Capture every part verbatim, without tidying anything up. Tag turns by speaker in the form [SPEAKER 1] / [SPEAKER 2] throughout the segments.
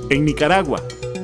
[SPEAKER 1] En Nicaragua.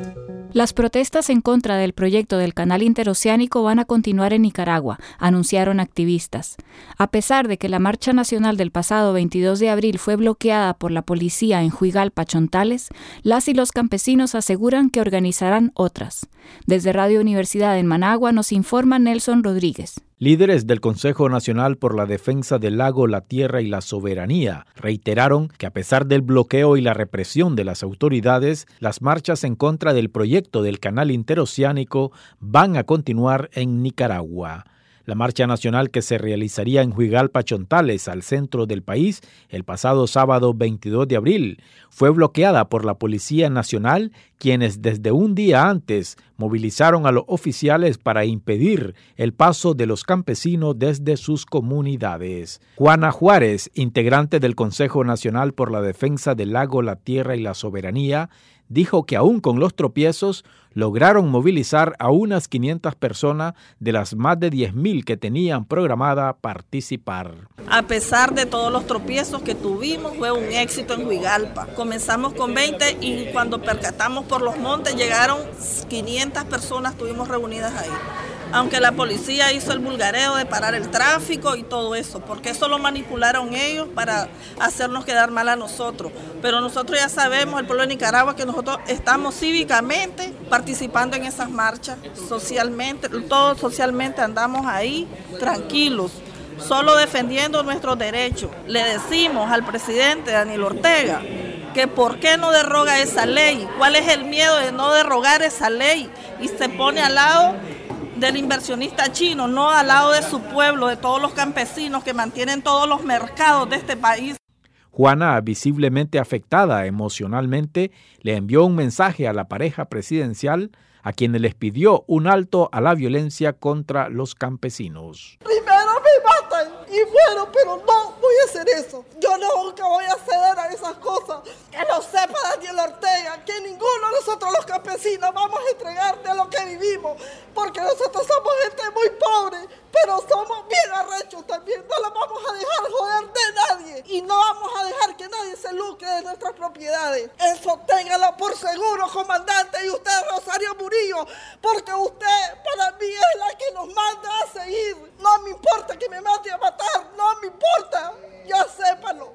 [SPEAKER 2] Las protestas en contra del proyecto del Canal Interoceánico van a continuar en Nicaragua, anunciaron activistas. A pesar de que la marcha nacional del pasado veintidós de abril fue bloqueada por la policía en Juigalpa, Chontales, las y los campesinos aseguran que organizarán otras. Desde Radio Universidad en Managua nos informa Nelson Rodríguez.
[SPEAKER 3] Líderes del Consejo Nacional por la Defensa del Lago, la Tierra y la Soberanía reiteraron que a pesar del bloqueo y la represión de las autoridades, las marchas en contra del proyecto del Canal Interoceánico van a continuar en Nicaragua. La marcha nacional que se realizaría en Juigalpa, Chontales, al centro del país, el pasado sábado veintidós de abril, fue bloqueada por la Policía Nacional, quienes desde un día antes movilizaron a los oficiales para impedir el paso de los campesinos desde sus comunidades. Juana Juárez, integrante del Consejo Nacional por la Defensa del Lago, la Tierra y la Soberanía, dijo que aún con los tropiezos lograron movilizar a unas quinientas personas de las más de diez mil que tenían programada participar.
[SPEAKER 4] A pesar de todos los tropiezos que tuvimos, fue un éxito en Juigalpa. Comenzamos con veinte y cuando percatamos por los montes llegaron quinientas personas, estuvimos reunidas ahí. Aunque la policía hizo el vulgareo de parar el tráfico y todo eso, porque eso lo manipularon ellos para hacernos quedar mal a nosotros. Pero nosotros ya sabemos, el pueblo de Nicaragua, que nosotros estamos cívicamente participando en esas marchas, socialmente, todos socialmente andamos ahí tranquilos, solo defendiendo nuestros derechos. Le decimos al presidente Daniel Ortega que por qué no derroga esa ley, cuál es el miedo de no derrogar esa ley y se pone al lado del inversionista chino, no al lado de su pueblo, de todos los campesinos que mantienen todos los mercados de este país.
[SPEAKER 3] Juana, visiblemente afectada emocionalmente, le envió un mensaje a la pareja presidencial, a quienes les pidió un alto a la violencia contra los campesinos.
[SPEAKER 5] Primero me matan y muero, pero no voy a hacer eso. Yo nunca voy a ceder a esas cosas. Que lo sepa Daniel Ortega, que ninguno de nosotros los campesinos vamos a entregar de lo que vivimos, porque nosotros somos gente muy pobre, pero somos bien arrechos también. No la vamos a dejar joder de nadie y no vamos a dejar que nadie se lucre de nuestras propiedades. Eso téngalo por seguro, comandante, y usted, Rosario Murillo, porque usted para mí es la que nos manda a seguir. No me importa que me mate a matar, no me importa, ya sépalo.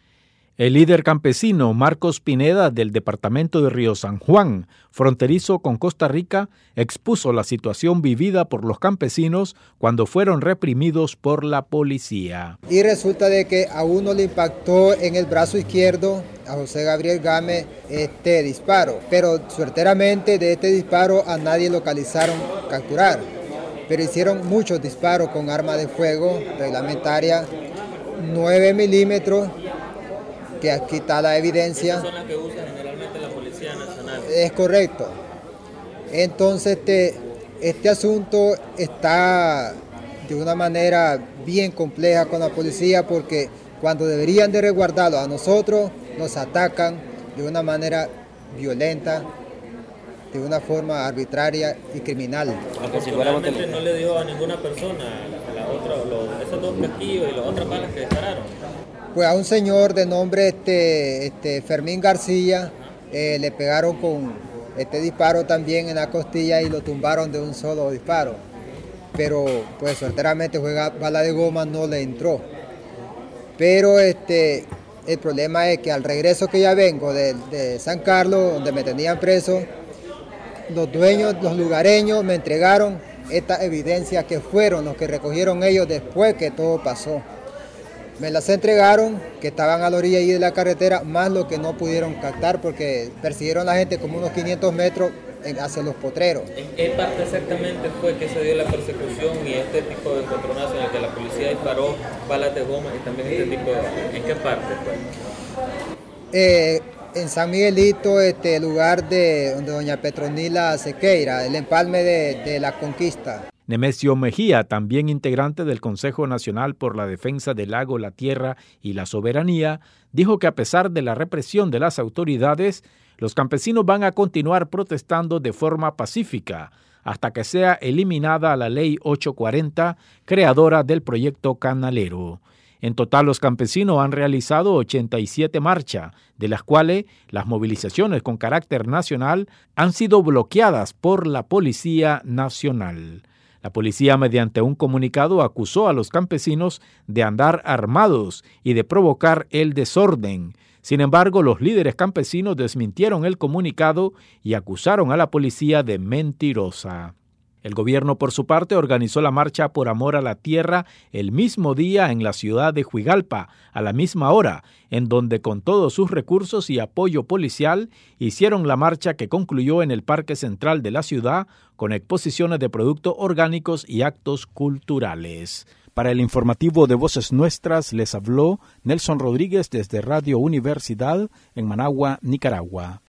[SPEAKER 3] El líder campesino Marcos Pineda del departamento de Río San Juan, fronterizo con Costa Rica, expuso la situación vivida por los campesinos cuando fueron reprimidos por la policía.
[SPEAKER 6] Y resulta de que a uno le impactó en el brazo izquierdo, a José Gabriel Gámez, este disparo. Pero suerteramente de este disparo a nadie localizaron capturar. Pero hicieron muchos disparos con arma de fuego reglamentaria, nueve milímetros, que aquí está la evidencia.
[SPEAKER 7] Esas son las que usa generalmente la Policía Nacional.
[SPEAKER 6] Es correcto. Entonces este, este asunto está de una manera bien compleja con la policía, porque cuando deberían de resguardarlo a nosotros, nos atacan de una manera violenta, de una forma arbitraria y criminal.
[SPEAKER 7] Afortunadamente no le dio a ninguna persona a la otra, los, esos dos casquillos y las otras balas que dispararon.
[SPEAKER 6] Pues a un señor de nombre este, este Fermín García eh, le pegaron con este disparo también en la costilla y lo tumbaron de un solo disparo. Pero pues suerteramente fue bala de goma, no le entró. Pero este, el problema es que al regreso que ya vengo de, de San Carlos, donde me tenían preso, los dueños, los lugareños me entregaron esta evidencia que fueron los que recogieron ellos después que todo pasó. Me las entregaron, que estaban a la orilla ahí de la carretera, más lo que no pudieron captar porque persiguieron a la gente como unos quinientos metros hacia los potreros.
[SPEAKER 7] ¿En qué parte exactamente fue que se dio la persecución y este tipo de encontronazo en el que la policía disparó balas de goma y también este tipo de... ¿En qué parte fue?
[SPEAKER 6] Eh, en San Miguelito, este lugar de donde doña Petronila Sequeira, el empalme de, de la Conquista.
[SPEAKER 3] Nemesio Mejía, también integrante del Consejo Nacional por la Defensa del Lago, la Tierra y la Soberanía, dijo que a pesar de la represión de las autoridades, los campesinos van a continuar protestando de forma pacífica hasta que sea eliminada la Ley ochocientos cuarenta, creadora del proyecto canalero. En total, los campesinos han realizado ochenta y siete marchas, de las cuales las movilizaciones con carácter nacional han sido bloqueadas por la Policía Nacional. La policía, mediante un comunicado, acusó a los campesinos de andar armados y de provocar el desorden. Sin embargo, los líderes campesinos desmintieron el comunicado y acusaron a la policía de mentirosa. El gobierno, por su parte, organizó la marcha por amor a la tierra el mismo día en la ciudad de Juigalpa, a la misma hora, en donde con todos sus recursos y apoyo policial hicieron la marcha que concluyó en el Parque Central de la ciudad con exposiciones de productos orgánicos y actos culturales. Para el informativo de Voces Nuestras les habló Nelson Rodríguez desde Radio Universidad en Managua, Nicaragua.